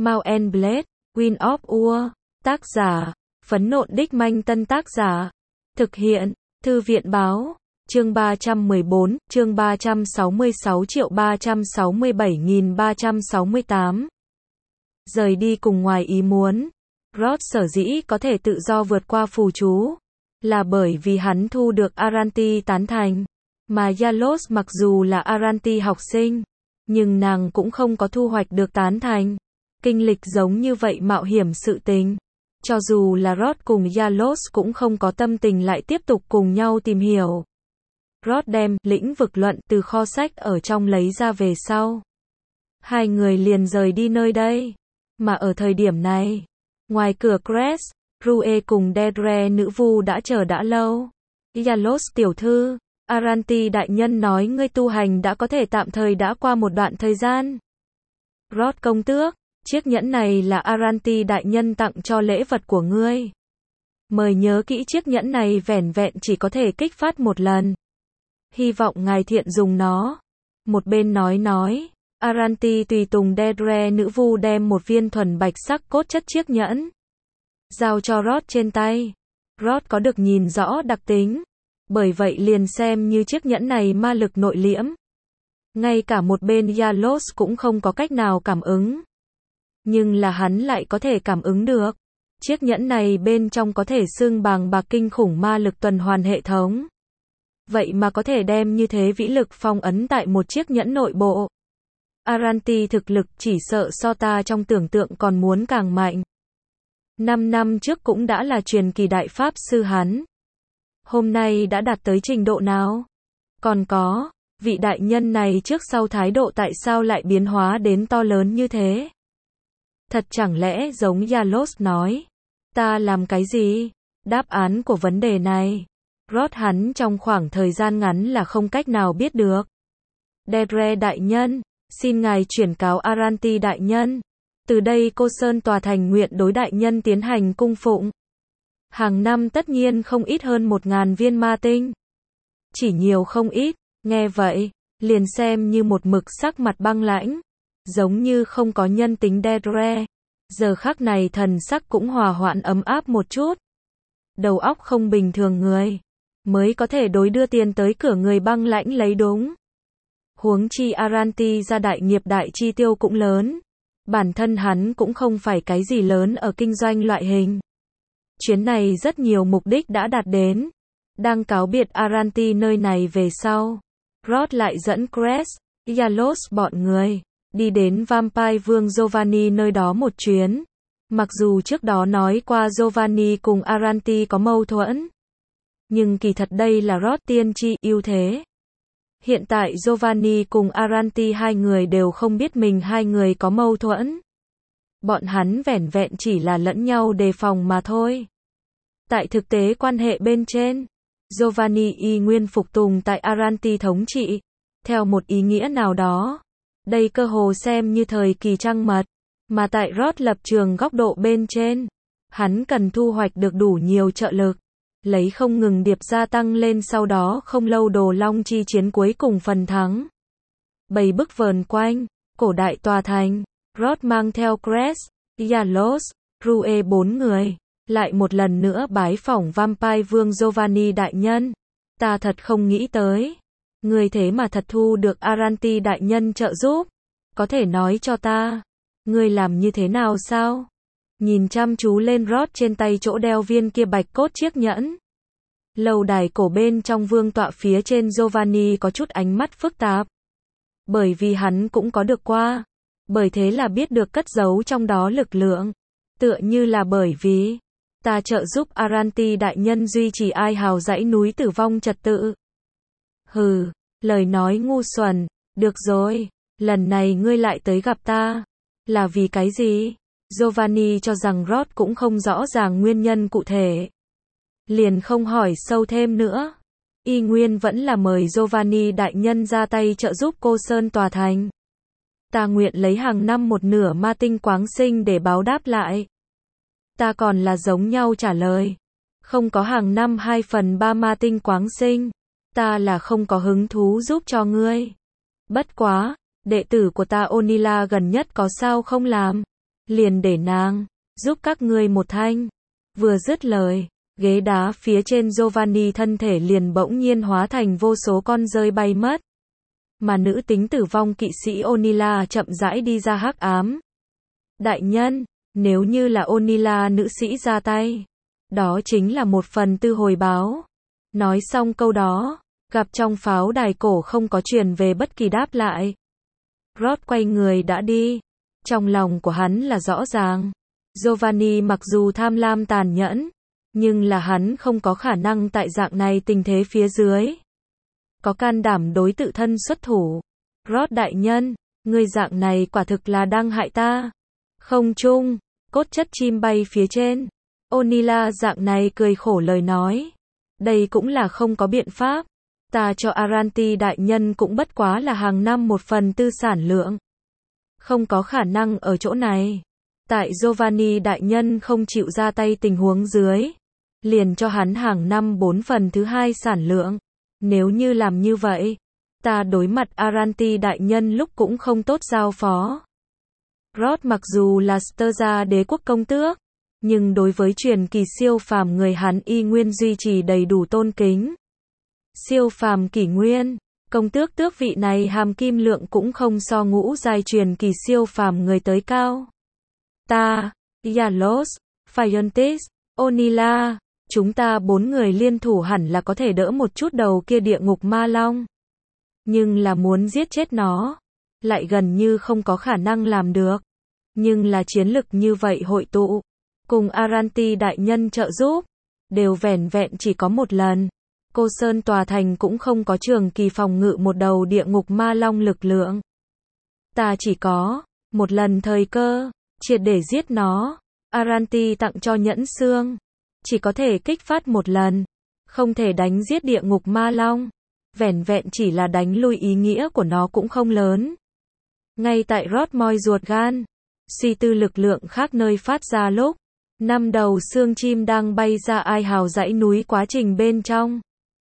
Mount and Blade, Wind of War. Tác giả, Phấn Nộn Đích Manh. Tân tác giả, thực hiện, Thư viện Báo. Chương 314, chương 366.367.368. Rời đi cùng ngoài ý muốn. Rod sở dĩ có thể tự do vượt qua phù chú, là bởi vì hắn thu được Aranti tán thành. Mà Yalos mặc dù là Aranti học sinh, nhưng nàng cũng không có thu hoạch được tán thành. Kinh lịch giống như vậy mạo hiểm sự tình. Cho dù là Rod cùng Yalos cũng không có tâm tình lại tiếp tục cùng nhau tìm hiểu. Rod đem lĩnh vực luận từ kho sách ở trong lấy ra về sau. Hai người liền rời đi nơi đây. Mà ở thời điểm này, ngoài cửa Crest, Rue cùng Dedre nữ vu đã chờ đã lâu. Yalos tiểu thư, Aranti đại nhân nói ngươi tu hành đã có thể tạm thời đã qua một đoạn thời gian. Rod công tước, chiếc nhẫn này là Aranti đại nhân tặng cho lễ vật của ngươi. Mời nhớ kỹ chiếc nhẫn này vẻn vẹn chỉ có thể kích phát một lần. Hy vọng ngài thiện dùng nó. Một bên nói, Aranti tùy tùng Dedre nữ vu đem một viên thuần bạch sắc cốt chất chiếc nhẫn giao cho Rod trên tay. Rod có được nhìn rõ đặc tính, bởi vậy liền xem như chiếc nhẫn này ma lực nội liễm. Ngay cả một bên Yalos cũng không có cách nào cảm ứng. Nhưng là hắn lại có thể cảm ứng được. Chiếc nhẫn này bên trong có thể xưng bàng bạc kinh khủng ma lực tuần hoàn hệ thống. Vậy mà có thể đem như thế vĩ lực phong ấn tại một chiếc nhẫn nội bộ. Aranti thực lực chỉ sợ so ta trong tưởng tượng còn muốn càng mạnh. 5 năm trước cũng đã là truyền kỳ đại pháp sư hắn. Hôm nay đã đạt tới trình độ nào? Còn có, vị đại nhân này trước sau thái độ tại sao lại biến hóa đến to lớn như thế? Thật chẳng lẽ giống Yalos nói, ta làm cái gì? Đáp án của vấn đề này, Rod hắn trong khoảng thời gian ngắn là không cách nào biết được. Dedre đại nhân, xin ngài chuyển cáo Aranti đại nhân. Từ đây cô Sơn tòa thành nguyện đối đại nhân tiến hành cung phụng. Hàng năm tất nhiên không ít hơn 1000 viên ma tinh. Chỉ nhiều không ít, nghe vậy, liền xem như một mực sắc mặt băng lãnh. Giống như không có nhân tính Dedre. Giờ khắc này thần sắc cũng hòa hoãn ấm áp một chút. Đầu óc không bình thường người, mới có thể đối đưa tiền tới cửa người băng lãnh lấy đúng. Huống chi Aranti ra đại nghiệp đại chi tiêu cũng lớn. Bản thân hắn cũng không phải cái gì lớn ở kinh doanh loại hình. Chuyến này rất nhiều mục đích đã đạt đến. Đang cáo biệt Aranti nơi này về sau, Rod lại dẫn Crest, Yalos bọn người đi đến Vampire Vương Giovanni nơi đó một chuyến. Mặc dù trước đó nói qua Giovanni cùng Aranti có mâu thuẫn, nhưng kỳ thật đây là Rod tiên tri ưu thế. Hiện tại Giovanni cùng Aranti hai người đều không biết mình hai người có mâu thuẫn. Bọn hắn vẻn vẹn chỉ là lẫn nhau đề phòng mà thôi. Tại thực tế quan hệ bên trên, Giovanni y nguyên phục tùng tại Aranti thống trị. Theo một ý nghĩa nào đó, đây cơ hồ xem như thời kỳ trăng mật. Mà tại Rod lập trường góc độ bên trên, hắn cần thu hoạch được đủ nhiều trợ lực. Lấy không ngừng điệp gia tăng lên sau đó không lâu Đồ Long chi chiến cuối cùng phần thắng. Bầy bức vờn quanh, cổ đại tòa thành, Rod mang theo Crest, Yalos, Rue 4 người, lại một lần nữa bái phỏng Vampire Vương Giovanni đại nhân. Ta thật không nghĩ tới, người thế mà thật thu được Aranti đại nhân trợ giúp. Có thể nói cho ta, người làm như thế nào sao? Nhìn chăm chú lên Rod trên tay chỗ đeo viên kia bạch cốt chiếc nhẫn. Lâu đài cổ bên trong vương tọa phía trên Giovanni có chút ánh mắt phức tạp. Bởi vì hắn cũng có được qua. Bởi thế là biết được cất giấu trong đó lực lượng. Tựa như là bởi vì ta trợ giúp Aranti đại nhân duy trì ai hào dãy núi tử vong trật tự. Hừ, lời nói ngu xuẩn. Được rồi, lần này ngươi lại tới gặp ta. Là vì cái gì? Giovanni cho rằng Rod cũng không rõ ràng nguyên nhân cụ thể. Liền không hỏi sâu thêm nữa. Y nguyên vẫn là mời Giovanni đại nhân ra tay trợ giúp cô Sơn tòa thành. Ta nguyện lấy hàng năm một nửa ma tinh quáng sinh để báo đáp lại. Ta còn là giống nhau trả lời. Không có hàng năm 2/3 ma tinh quáng sinh. Ta là không có hứng thú giúp cho ngươi. Bất quá, đệ tử của ta Onila gần nhất có sao không làm. liền để nàng giúp các ngươi một thanh. Vừa dứt lời, ghế đá phía trên Giovanni thân thể liền bỗng nhiên hóa thành vô số con rơi bay mất. Mà nữ tính tử vong kỵ sĩ Onila chậm rãi đi ra hắc ám. Đại nhân, nếu như là Onila nữ sĩ ra tay, đó chính là 1/4 hồi báo. Nói xong câu đó, gặp trong pháo đài cổ không có truyền về bất kỳ đáp lại. Rod quay người đã đi. Trong lòng của hắn là rõ ràng. Giovanni mặc dù tham lam tàn nhẫn, nhưng là hắn không có khả năng tại dạng này tình thế phía dưới có can đảm đối tự thân xuất thủ. Rod đại nhân, ngươi dạng này quả thực là đang hại ta. Không chung, cốt chất chim bay phía trên. Onila dạng này cười khổ lời nói. Đây cũng là không có biện pháp. Ta cho Aranti đại nhân cũng bất quá là hàng năm 1/4 sản lượng. Không có khả năng ở chỗ này. Tại Giovanni đại nhân không chịu ra tay tình huống dưới, liền cho hắn hàng năm 4/2 sản lượng. Nếu như làm như vậy, ta đối mặt Aranti đại nhân lúc cũng không tốt giao phó. Rod mặc dù là Sterza đế quốc công tước, nhưng đối với truyền kỳ siêu phàm người hắn y nguyên duy trì đầy đủ tôn kính. Siêu phàm kỷ nguyên, công tước tước vị này hàm kim lượng cũng không so ngũ giai truyền kỳ siêu phàm người tới cao. Ta, Yalos, Phiontis, Onila, chúng ta 4 người liên thủ hẳn là có thể đỡ một chút đầu kia địa ngục ma long. Nhưng là muốn giết chết nó, lại gần như không có khả năng làm được. Nhưng là chiến lực như vậy hội tụ, cùng Aranti đại nhân trợ giúp, đều vẻn vẹn chỉ có một lần. Cô Sơn tòa thành cũng không có trường kỳ phòng ngự một đầu địa ngục ma long lực lượng. Ta chỉ có một lần thời cơ, triệt để giết nó. Aranti tặng cho nhẫn xương, chỉ có thể kích phát một lần, không thể đánh giết địa ngục ma long. Vẻn vẹn chỉ là đánh lui ý nghĩa của nó cũng không lớn. Ngay tại Rod moi ruột gan, suy tư lực lượng khác nơi phát ra lúc, 5 đầu xương chim đang bay ra ai hào dãy núi quá trình bên trong.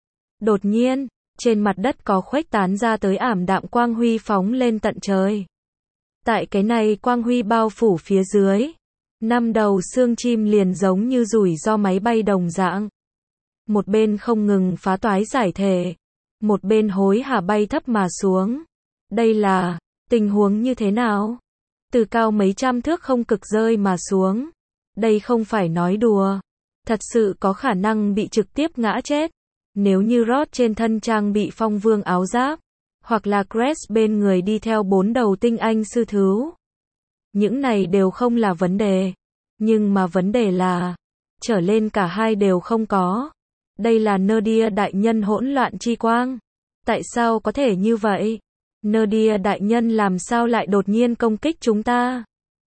Đột nhiên, trên mặt đất có khuếch tán ra tới ảm đạm quang huy phóng lên tận trời. Tại cái này quang huy bao phủ phía dưới, 5 đầu xương chim liền giống như rủi ro máy bay đồng dạng. Một bên không ngừng phá toái giải thể, một bên hối hả bay thấp mà xuống. Đây là tình huống như thế nào? Từ cao mấy trăm thước không cực rơi mà xuống. Đây không phải nói đùa. Thật sự có khả năng bị trực tiếp ngã chết. Nếu như Rod trên thân trang bị phong vương áo giáp, hoặc là Crest bên người đi theo 4 đầu tinh anh sư thú. Những này đều không là vấn đề. Nhưng mà vấn đề là, trở lên cả hai đều không có. Đây là Nerdia đại nhân hỗn loạn chi quang. Tại sao có thể như vậy? Nerdia đại nhân làm sao lại đột nhiên công kích chúng ta?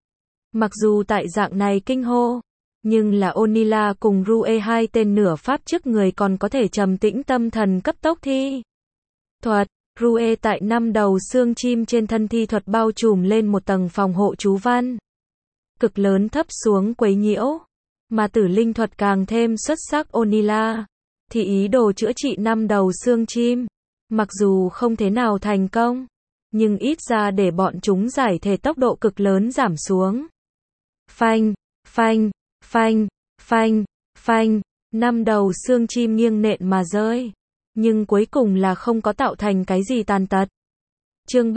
Mặc dù tại dạng này kinh hô, nhưng là Onila cùng Rue hai tên nửa pháp trước người còn có thể trầm tĩnh tâm thần cấp tốc thi thuật. Rue tại 5 đầu xương chim trên thân thi thuật bao trùm lên một tầng phòng hộ chú văn. Cực lớn thấp xuống quấy nhiễu. Mà tử linh thuật càng thêm xuất sắc. Onila thì ý đồ chữa trị 5 đầu xương chim. Mặc dù không thế nào thành công, nhưng ít ra để bọn chúng giải thể tốc độ cực lớn giảm xuống. Phanh, phanh, phanh, phanh, phanh, 5 đầu xương chim nghiêng nện mà rơi. Nhưng cuối cùng là không có tạo thành cái gì tàn tật. Chương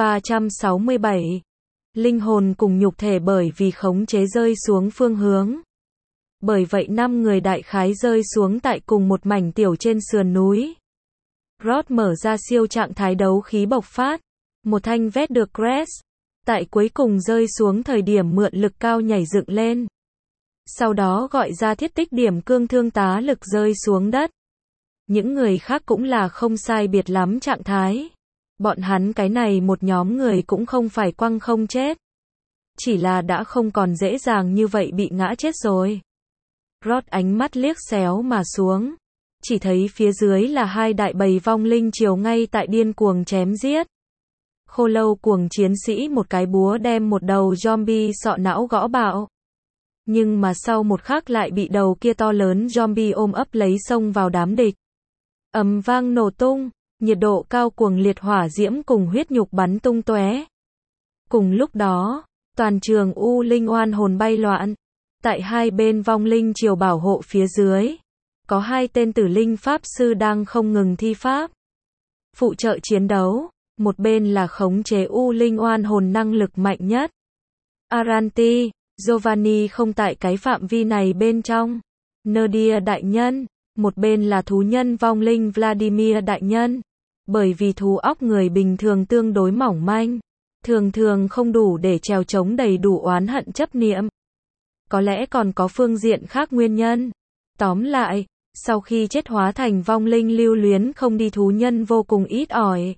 367. Linh hồn cùng nhục thể bởi vì khống chế rơi xuống phương hướng. Bởi vậy 5 người đại khái rơi xuống tại cùng một mảnh tiểu trên sườn núi. Rod mở ra siêu trạng thái đấu khí bộc phát. Một thanh vét được Crest. Tại cuối cùng rơi xuống thời điểm mượn lực cao nhảy dựng lên. Sau đó gọi ra thiết tích điểm cương thương tá lực rơi xuống đất. Những người khác cũng là không sai biệt lắm trạng thái. Bọn hắn cái này một nhóm người cũng không phải quăng không chết. Chỉ là đã không còn dễ dàng như vậy bị ngã chết rồi. Rod ánh mắt liếc xéo mà xuống. Chỉ thấy phía dưới là 2 đại bầy vong linh chiều ngay tại điên cuồng chém giết. Khô lâu cuồng chiến sĩ một cái búa đem một đầu zombie sọ não gõ bạo. Nhưng mà sau một khắc lại bị đầu kia to lớn zombie ôm ấp lấy xông vào đám địch. Ầm vang nổ tung, nhiệt độ cao cuồng liệt hỏa diễm cùng huyết nhục bắn tung tóe. Cùng lúc đó, Toàn trường U Linh oan hồn bay loạn. Tại hai bên vong linh triều bảo hộ phía dưới, có hai tên tử linh pháp sư đang không ngừng thi pháp, phụ trợ chiến đấu. Một bên là khống chế U Linh oan hồn năng lực mạnh nhất, Aranti. Giovanni không tại cái phạm vi này bên trong. Nadia đại nhân. Một bên là thú nhân vong linh Vladimir đại nhân. Bởi vì thú óc người bình thường tương đối mỏng manh, thường thường không đủ để trèo chống đầy đủ oán hận chấp niệm. Có lẽ còn có phương diện khác nguyên nhân. Tóm lại, sau khi chết hóa thành vong linh lưu luyến không đi thú nhân vô cùng ít ỏi.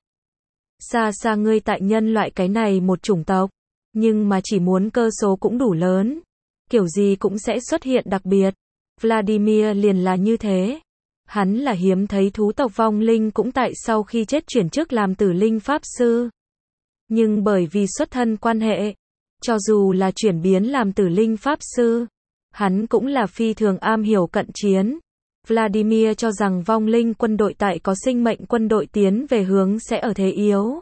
Xa xa ngươi tại nhân loại cái này một chủng tộc, nhưng mà chỉ muốn cơ số cũng đủ lớn, kiểu gì cũng sẽ xuất hiện đặc biệt. Vladimir liền là như thế. Hắn là hiếm thấy thú tộc vong linh cũng tại sau khi chết chuyển chức làm tử linh pháp sư. Nhưng bởi vì xuất thân quan hệ, cho dù là chuyển biến làm tử linh pháp sư, hắn cũng là phi thường am hiểu cận chiến. Vladimir cho rằng vong linh quân đội tại có sinh mệnh quân đội tiến về hướng sẽ ở thế yếu.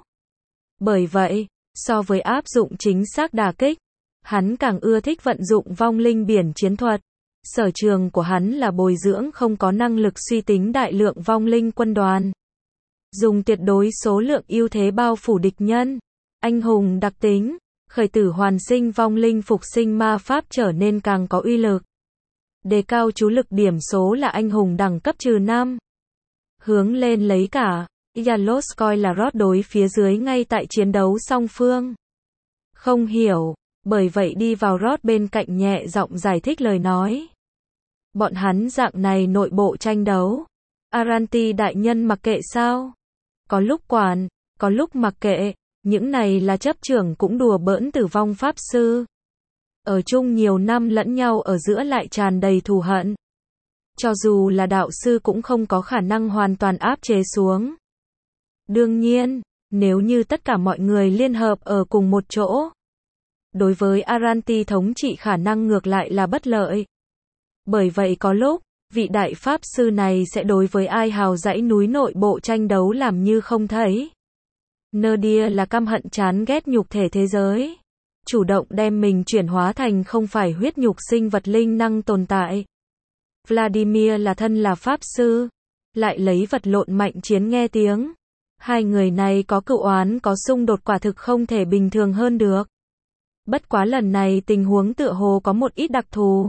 Bởi vậy, so với áp dụng chính xác đả kích, hắn càng ưa thích vận dụng vong linh biển chiến thuật. Sở trường của hắn là bồi dưỡng không có năng lực suy tính đại lượng vong linh quân đoàn. Dùng tuyệt đối số lượng ưu thế bao phủ địch nhân. Anh hùng đặc tính, khởi tử hoàn sinh vong linh phục sinh ma pháp trở nên càng có uy lực. Đề cao chú lực điểm số là anh hùng đẳng cấp -5. Hướng lên lấy cả. Yalos coi là rót đối phía dưới ngay tại chiến đấu song phương. Không hiểu, bởi vậy đi vào rót bên cạnh nhẹ giọng giải thích lời nói. Bọn hắn dạng này nội bộ tranh đấu. Aranti đại nhân mặc kệ sao? Có lúc quản, có lúc mặc kệ, những này là chấp trưởng cũng đùa bỡn tử vong pháp sư. Ở chung nhiều năm lẫn nhau ở giữa lại tràn đầy thù hận. Cho dù là đạo sư cũng không có khả năng hoàn toàn áp chế xuống. Đương nhiên, nếu như tất cả mọi người liên hợp ở cùng một chỗ, đối với Aranti thống trị khả năng ngược lại là bất lợi. Bởi vậy có lúc, vị đại pháp sư này sẽ đối với ai hào dãy núi nội bộ tranh đấu làm như không thấy. Nadia là căm hận chán ghét nhục thể thế giới. Chủ động đem mình chuyển hóa thành không phải huyết nhục sinh vật linh năng tồn tại. Vladimir là thân là pháp sư, lại lấy vật lộn mạnh chiến nghe tiếng. Hai người này có cựu oán có xung đột quả thực không thể bình thường hơn được. Bất quá lần này tình huống tựa hồ có một ít đặc thù.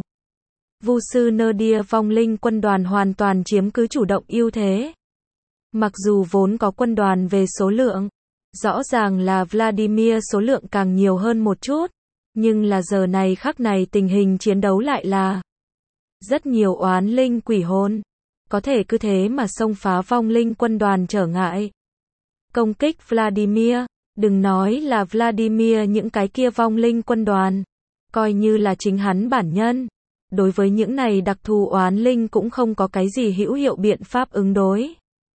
Vu sư Nadia vong linh quân đoàn hoàn toàn chiếm cứ chủ động ưu thế. Mặc dù vốn có quân đoàn về số lượng, rõ ràng là Vladimir số lượng càng nhiều hơn một chút, nhưng là giờ này khắc này tình hình chiến đấu lại là rất nhiều oán linh quỷ hồn, có thể cứ thế mà xông phá vong linh quân đoàn trở ngại. Công kích Vladimir, đừng nói là Vladimir những cái kia vong linh quân đoàn, coi như là chính hắn bản nhân. Đối với những này đặc thù oán linh cũng không có cái gì hữu hiệu biện pháp ứng đối.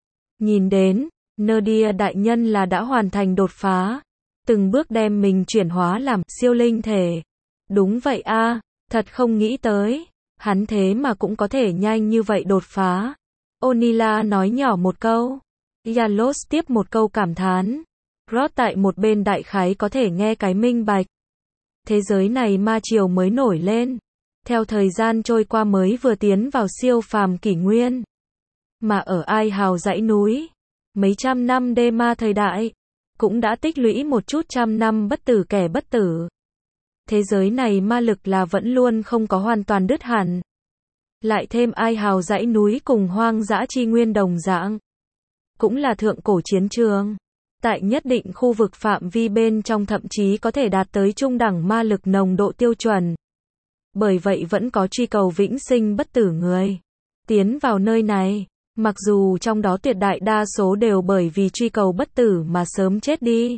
Nhìn đến, Nadia đại nhân là đã hoàn thành đột phá, từng bước đem mình chuyển hóa làm siêu linh thể. Đúng vậy a, thật không nghĩ tới, hắn thế mà cũng có thể nhanh như vậy đột phá. Onila nói nhỏ một câu. Yalos tiếp một câu cảm thán. Rod tại một bên đại khái có thể nghe cái minh bạch. Thế giới này ma triều mới nổi lên. Theo thời gian trôi qua mới vừa tiến vào siêu phàm kỷ nguyên. Mà ở Ai Hào dãy núi, mấy trăm năm đê ma thời đại, cũng đã tích lũy một chút trăm năm bất tử kẻ bất tử. Thế giới này ma lực là vẫn luôn không có hoàn toàn đứt hẳn. Lại thêm Ai Hào dãy núi cùng hoang dã chi nguyên đồng dạng. Cũng là thượng cổ chiến trường. Tại nhất định khu vực phạm vi bên trong thậm chí có thể đạt tới trung đẳng ma lực nồng độ tiêu chuẩn. Bởi vậy vẫn có truy cầu vĩnh sinh bất tử người tiến vào nơi này, mặc dù trong đó tuyệt đại đa số đều bởi vì truy cầu bất tử mà sớm chết đi.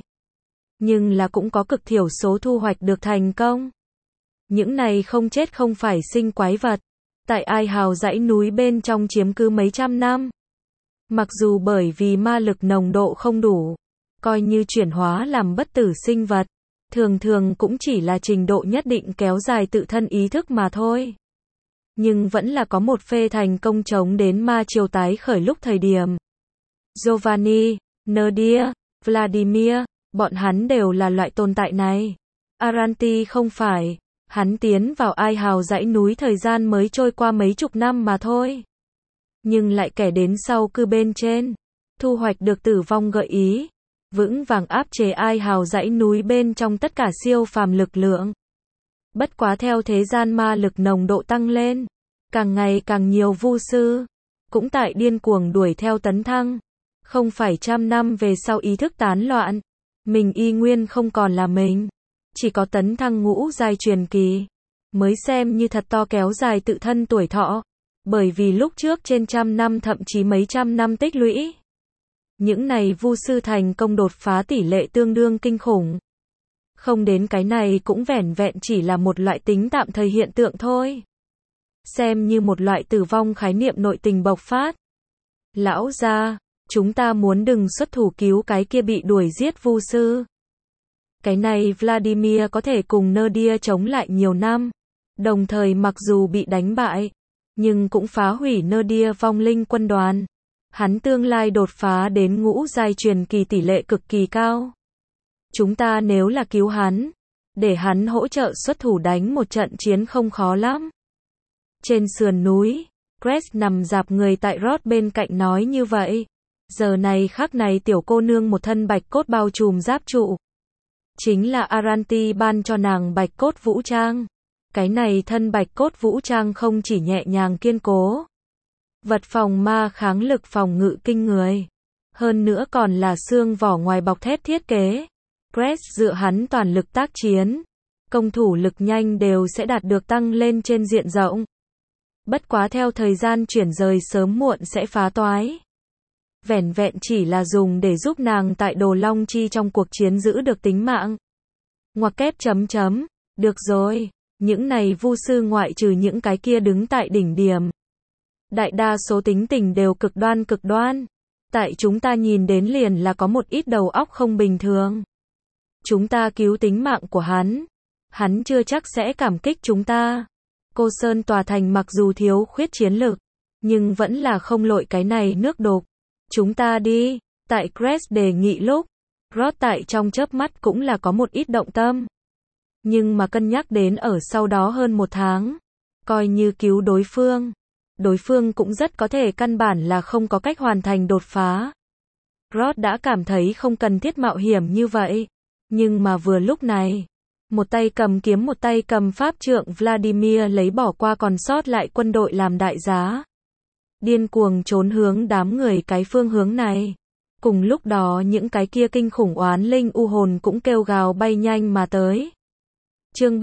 Nhưng là cũng có cực thiểu số thu hoạch được thành công. Những này không chết không phải sinh quái vật, tại Ai Hào dãy núi bên trong chiếm cứ mấy trăm năm. Mặc dù bởi vì ma lực nồng độ không đủ, coi như chuyển hóa làm bất tử sinh vật, thường thường cũng chỉ là trình độ nhất định kéo dài tự thân ý thức mà thôi. Nhưng vẫn là có một phê thành công chống đến ma triều tái khởi lúc thời điểm. Giovanni, Nadia, Vladimir, bọn hắn đều là loại tồn tại này. Aranti không phải. Hắn tiến vào Ai Hào dãy núi thời gian mới trôi qua mấy chục năm mà thôi. Nhưng lại kẻ đến sau cư bên trên. Thu hoạch được tử vong gợi ý. Vững vàng áp chế Ai Hào dãy núi bên trong tất cả siêu phàm lực lượng. Bất quá theo thế gian ma lực nồng độ tăng lên. Càng ngày càng nhiều vu sư. Cũng tại điên cuồng đuổi theo tấn thăng. Không phải trăm năm về sau ý thức tán loạn. Mình y nguyên không còn là mình. Chỉ có tấn thăng ngũ giai truyền kỳ. Mới xem như thật to kéo dài tự thân tuổi thọ. Bởi vì lúc trước trên trăm năm thậm chí mấy trăm năm tích lũy. Những này vu sư thành công đột phá tỷ lệ tương đương kinh khủng. Không đến cái này cũng vẻn vẹn chỉ là một loại tính tạm thời hiện tượng thôi. Xem như một loại tử vong khái niệm nội tình bộc phát. Lão gia, chúng ta muốn đừng xuất thủ cứu cái kia bị đuổi giết vu sư. Cái này Vladimir có thể cùng Nadia chống lại nhiều năm. Đồng thời mặc dù bị đánh bại, nhưng cũng phá hủy Nadia vong linh quân đoàn. Hắn tương lai đột phá đến ngũ giai truyền kỳ tỷ lệ cực kỳ cao. Chúng ta nếu là cứu hắn, để hắn hỗ trợ xuất thủ đánh một trận chiến không khó lắm. Trên sườn núi, Crest nằm rạp người tại Rod bên cạnh nói như vậy. Giờ này khắc này tiểu cô nương một thân bạch cốt bao trùm giáp trụ. Chính là Aranti ban cho nàng bạch cốt vũ trang. Cái này thân bạch cốt vũ trang không chỉ nhẹ nhàng kiên cố. Vật phòng ma kháng lực phòng ngự kinh người. Hơn nữa còn là xương vỏ ngoài bọc thép thiết kế. Crest dựa hắn toàn lực tác chiến. Công thủ lực nhanh đều sẽ đạt được tăng lên trên diện rộng. Bất quá theo thời gian chuyển rời sớm muộn sẽ phá toái. Vẻn vẹn chỉ là dùng để giúp nàng tại Đồ Long Chi trong cuộc chiến giữ được tính mạng. Ngoặc kép chấm chấm. Được rồi, những này vu sư ngoại trừ những cái kia đứng tại đỉnh điểm. Đại đa số tính tình đều cực đoan. Tại chúng ta nhìn đến liền là có một ít đầu óc không bình thường. Chúng ta cứu tính mạng của hắn. Hắn chưa chắc sẽ cảm kích chúng ta. Cô Sơn tòa thành mặc dù thiếu khuyết chiến lực, nhưng vẫn là không lội cái này nước đục. Chúng ta đi, tại Crest đề nghị lúc, Rod tại trong chớp mắt cũng là có một ít động tâm. Nhưng mà cân nhắc đến ở sau đó hơn một tháng, coi như cứu đối phương cũng rất có thể căn bản là không có cách hoàn thành đột phá. Rod đã cảm thấy không cần thiết mạo hiểm như vậy. Nhưng mà vừa lúc này, một tay cầm kiếm một tay cầm pháp trượng Vladimir lấy bỏ qua còn sót lại quân đội làm đại giá. Điên cuồng trốn hướng đám người cái phương hướng này. Cùng lúc đó những cái kia kinh khủng oán linh u hồn cũng kêu gào bay nhanh mà tới. Chương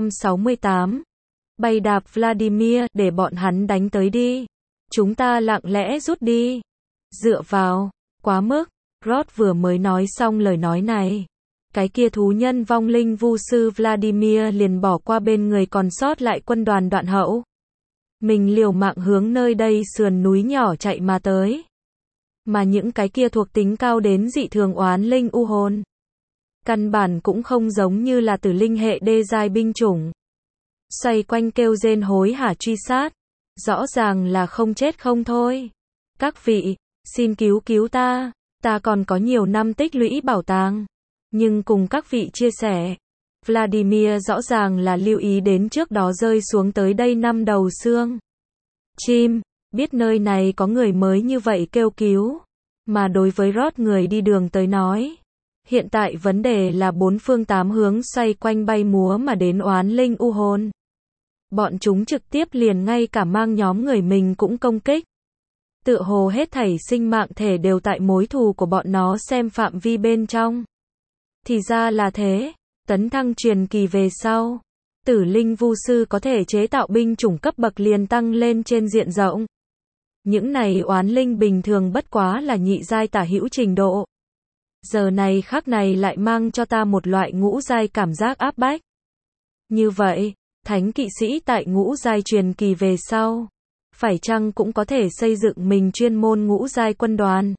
368. Bay đạp Vladimir, để bọn hắn đánh tới đi. Chúng ta lặng lẽ rút đi. Dựa vào, quá mức. Rod vừa mới nói xong lời nói này. Cái kia thú nhân vong linh vu sư Vladimir liền bỏ qua bên người còn sót lại quân đoàn đoạn hậu. Mình liều mạng hướng nơi đây sườn núi nhỏ chạy mà tới. Mà những cái kia thuộc tính cao đến dị thường oán linh u hồn. Căn bản cũng không giống như là tử linh hệ đê giai binh chủng. Xoay quanh kêu rên hối hả truy sát. Rõ ràng là không chết không thôi. Các vị, xin cứu cứu ta. Ta còn có nhiều năm tích lũy bảo tàng. Nhưng cùng các vị chia sẻ, Vladimir rõ ràng là lưu ý đến trước đó rơi xuống tới đây 5 đầu xương chim, biết nơi này có người mới như vậy kêu cứu. Mà đối với Rod người đi đường tới nói, hiện tại vấn đề là bốn phương tám hướng xoay quanh bay múa mà đến oán linh u hồn. Bọn chúng trực tiếp liền ngay cả mang nhóm người mình cũng công kích. Tựa hồ hết thảy sinh mạng thể đều tại mối thù của bọn nó xem phạm vi bên trong. Thì ra là thế, tấn thăng truyền kỳ về sau, tử linh vu sư có thể chế tạo binh chủng cấp bậc liền tăng lên trên diện rộng. Những này oán linh bình thường bất quá là nhị giai tả hữu trình độ. Giờ này khắc này lại mang cho ta một loại ngũ giai cảm giác áp bách. Như vậy, thánh kỵ sĩ tại ngũ giai truyền kỳ về sau, phải chăng cũng có thể xây dựng mình chuyên môn ngũ giai quân đoàn?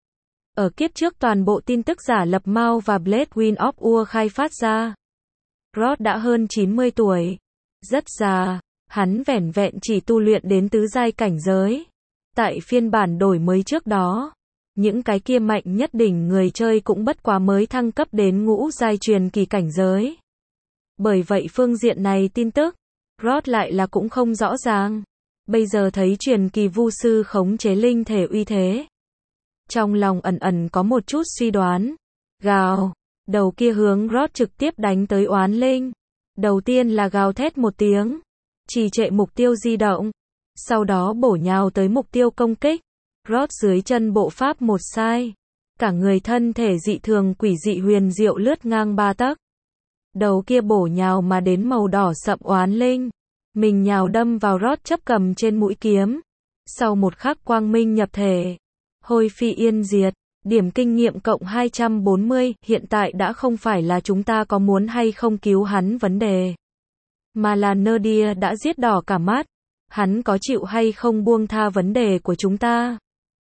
Ở kiếp trước toàn bộ tin tức giả lập Mao và Blade Wind of Ur khai phát ra. Rod đã hơn 90 tuổi. Rất già, hắn vẻn vẹn chỉ tu luyện đến tứ giai cảnh giới. Tại phiên bản đổi mới trước đó, những cái kia mạnh nhất đỉnh người chơi cũng bất quá mới thăng cấp đến ngũ giai truyền kỳ cảnh giới. Bởi vậy phương diện này tin tức, Rod lại là cũng không rõ ràng. Bây giờ thấy truyền kỳ vu sư khống chế linh thể uy thế. Trong lòng ẩn ẩn có một chút suy đoán. Gào, đầu kia hướng Rod trực tiếp đánh tới oán linh. Đầu tiên là gào thét một tiếng, trì trệ mục tiêu di động. Sau đó bổ nhào tới mục tiêu công kích. Rod dưới chân bộ pháp một sai. Cả người thân thể dị thường quỷ dị huyền diệu lướt ngang 3 tấc. Đầu kia bổ nhào mà đến màu đỏ sậm oán linh. Mình nhào đâm vào Rod chấp cầm trên mũi kiếm. Sau một khắc quang minh nhập thể. Hôi phi yên diệt. Điểm kinh nghiệm cộng 240, hiện tại đã không phải là chúng ta có muốn hay không cứu hắn vấn đề. Mà là Nadia đã giết đỏ cả mắt. Hắn có chịu hay không buông tha vấn đề của chúng ta.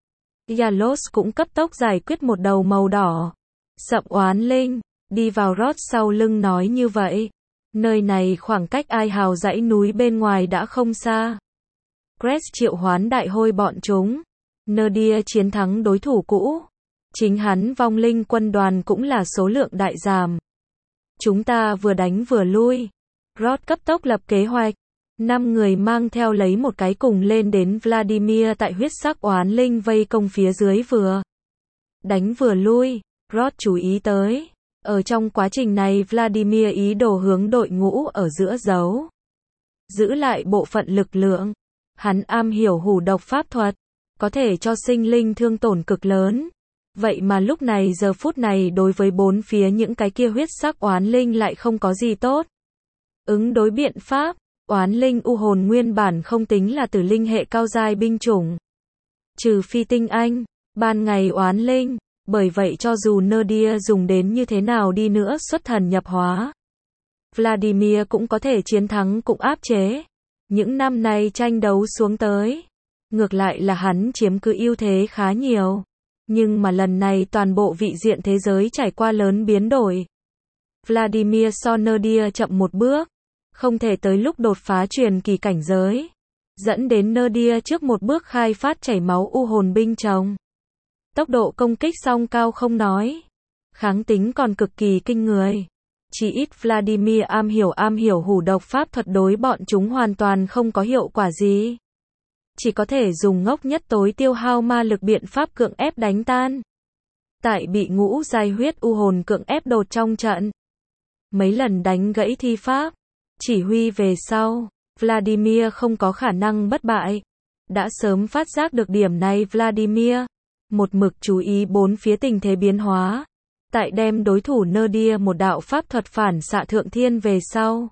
Yalos cũng cấp tốc giải quyết một đầu màu đỏ sậm oán linh, đi vào Rod sau lưng nói như vậy. Nơi này khoảng cách Ai Hào dãy núi bên ngoài đã không xa. Crest triệu hoán đại hôi bọn chúng. Nadia chiến thắng đối thủ cũ. Chính hắn vong linh quân đoàn cũng là số lượng đại giảm. Chúng ta vừa đánh vừa lui. Rod cấp tốc lập kế hoạch. 5 người mang theo lấy một cái cùng lên đến Vladimir tại huyết sắc oán linh vây công phía dưới vừa đánh vừa lui. Rod chú ý tới. Ở trong quá trình này Vladimir ý đồ hướng đội ngũ ở giữa giấu. Giữ lại bộ phận lực lượng. Hắn am hiểu hủ độc pháp thuật. Có thể cho sinh linh thương tổn cực lớn. Vậy mà lúc này giờ phút này đối với bốn phía những cái kia huyết sắc oán linh lại không có gì tốt. Ứng đối biện pháp. Oán linh u hồn nguyên bản không tính là tử linh hệ cao giai binh chủng. Trừ phi tinh anh, ban ngày oán linh, bởi vậy cho dù Nadia dùng đến như thế nào đi nữa xuất thần nhập hóa. Vladimir cũng có thể chiến thắng cũng áp chế. Những năm này tranh đấu xuống tới. Ngược lại là hắn chiếm cứ ưu thế khá nhiều. Nhưng mà lần này toàn bộ vị diện thế giới trải qua lớn biến đổi. Vladimir so Nadia chậm một bước. Không thể tới lúc đột phá truyền kỳ cảnh giới. Dẫn đến Nadia trước một bước khai phát chảy máu u hồn binh chồng. Tốc độ công kích song cao không nói. Kháng tính còn cực kỳ kinh người. Chỉ ít Vladimir am hiểu hủ độc pháp thuật đối bọn chúng hoàn toàn không có hiệu quả gì. Chỉ có thể dùng ngốc nhất tối tiêu hao ma lực biện pháp cưỡng ép đánh tan. Tại bị ngũ giai huyết u hồn cưỡng ép đột trong trận. Mấy lần đánh gãy thi pháp. Chỉ huy về sau, Vladimir không có khả năng bất bại. Đã sớm phát giác được điểm này Vladimir. Một mực chú ý bốn phía tình thế biến hóa. Tại đem đối thủ Nadia một đạo pháp thuật phản xạ thượng thiên về sau.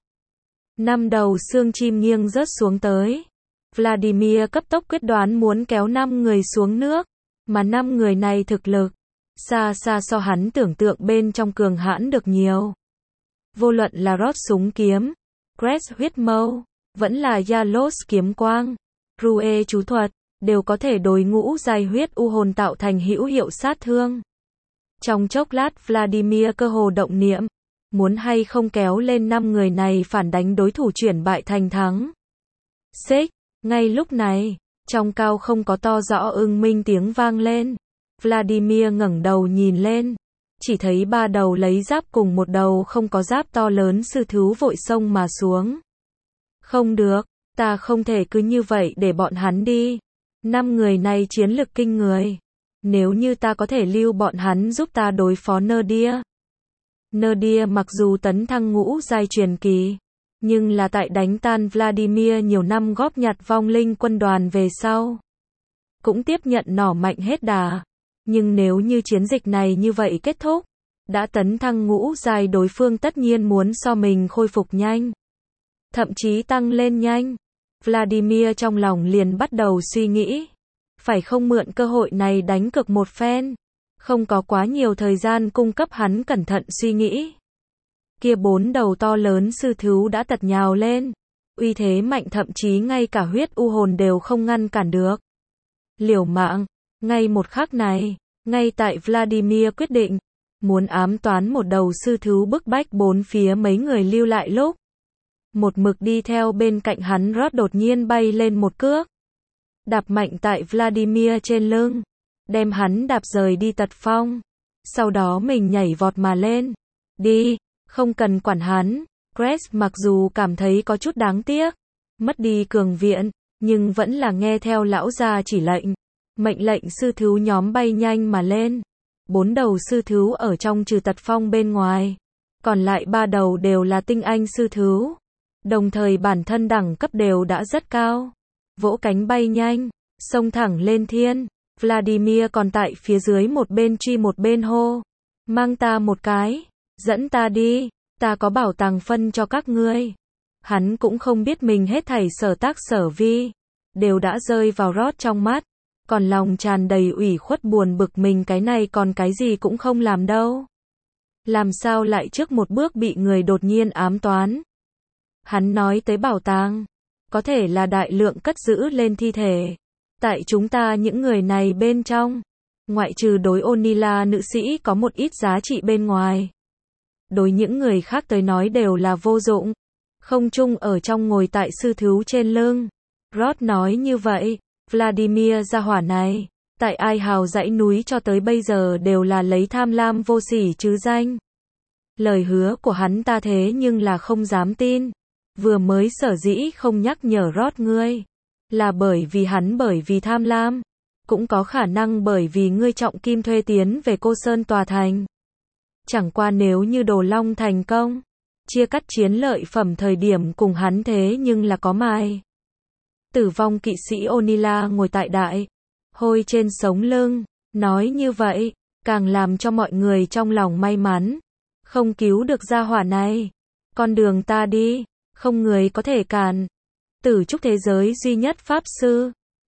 5 đầu xương chim nghiêng rớt xuống tới. Vladimir cấp tốc quyết đoán muốn kéo 5 người xuống nước. Mà 5 người này thực lực. Xa xa so hắn tưởng tượng bên trong cường hãn được nhiều. Vô luận là Rod súng kiếm. Crest huyết mâu, vẫn là Yalos kiếm quang, Rue chú thuật, đều có thể đối ngũ giai huyết u hồn tạo thành hữu hiệu sát thương. Trong chốc lát Vladimir cơ hồ động niệm, muốn hay không kéo lên 5 người này phản đánh đối thủ chuyển bại thành thắng. Xích, ngay lúc này, trong cao không có to rõ ưng minh tiếng vang lên. Vladimir ngẩng đầu nhìn lên. Chỉ thấy 3 đầu lấy giáp cùng một đầu không có giáp to lớn sư thú vội xông mà xuống. Không được, ta không thể cứ như vậy để bọn hắn đi. 5 người này chiến lực kinh người. Nếu như ta có thể lưu bọn hắn giúp ta đối phó Nadia. Nadia mặc dù tấn thăng ngũ giai truyền kỳ, nhưng là tại đánh tan Vladimir nhiều năm góp nhặt vong linh quân đoàn về sau. Cũng tiếp nhận nỏ mạnh hết đà. Nhưng nếu như chiến dịch này như vậy kết thúc, đã tấn thăng ngũ giai đối phương tất nhiên muốn so mình khôi phục nhanh. Thậm chí tăng lên nhanh. Vladimir trong lòng liền bắt đầu suy nghĩ. Phải không mượn cơ hội này đánh cược một phen. Không có quá nhiều thời gian cung cấp hắn cẩn thận suy nghĩ. Kia 4 đầu to lớn sư thú đã tật nhào lên. Uy thế mạnh thậm chí ngay cả huyết u hồn đều không ngăn cản được. Liều mạng. Ngay một khắc này, ngay tại Vladimir quyết định, muốn ám toán một đầu sư thú bức bách bốn phía mấy người lưu lại lúc. Một mực đi theo bên cạnh hắn Rod đột nhiên bay lên một cước. Đạp mạnh tại Vladimir trên lưng, đem hắn đạp rời đi tật phong. Sau đó mình nhảy vọt mà lên. Đi, không cần quản hắn. Grace mặc dù cảm thấy có chút đáng tiếc, mất đi cường viện, nhưng vẫn là nghe theo lão gia chỉ lệnh. Mệnh lệnh sư thú nhóm bay nhanh mà lên. 4 đầu sư thú ở trong trừ tật phong bên ngoài. Còn lại 3 đầu đều là tinh anh sư thú. Đồng thời bản thân đẳng cấp đều đã rất cao. Vỗ cánh bay nhanh, xông thẳng lên thiên. Vladimir còn tại phía dưới một bên truy một bên hô. Mang ta một cái, dẫn ta đi, ta có bảo tàng phân cho các ngươi. Hắn cũng không biết mình hết thảy sở tác sở vi, đều đã rơi vào Rod trong mắt. Còn lòng tràn đầy ủy khuất buồn bực mình cái này còn cái gì cũng không làm đâu. Làm sao lại trước một bước bị người đột nhiên ám toán. Hắn nói tới bảo tàng, có thể là đại lượng cất giữ lên thi thể. Tại chúng ta những người này bên trong, ngoại trừ đối Onila nữ sĩ có một ít giá trị bên ngoài. Đối những người khác tới nói đều là vô dụng. Không chung ở trong ngồi tại sư thú trên lưng. Rod nói như vậy, Vladimir gia hỏa này, tại Ai Hào dãy núi cho tới bây giờ đều là lấy tham lam vô sỉ chứ danh. Lời hứa của hắn ta thế nhưng là không dám tin. Vừa mới sở dĩ không nhắc nhở Rod ngươi, là bởi vì tham lam. Cũng có khả năng bởi vì ngươi trọng kim thuê tiến về Cô Sơn tòa thành. Chẳng qua nếu như Đồ Long thành công, chia cắt chiến lợi phẩm thời điểm cùng hắn thế nhưng là có mài. Tử vong kỵ sĩ Onila ngồi tại đại hôi trên sống lưng, nói như vậy, càng làm cho mọi người trong lòng may mắn. Không cứu được gia hỏa này, con đường ta đi, không người có thể cản. Tử trúc thế giới duy nhất pháp sư,